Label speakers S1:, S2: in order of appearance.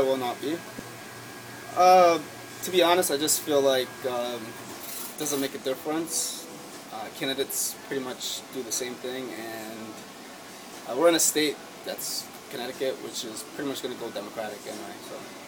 S1: will not be. Uh, to be honest, I just feel like it doesn't make a difference. Candidates pretty much do the same thing, and we're in a state that's Connecticut, which is pretty much going to go Democratic anyway. So.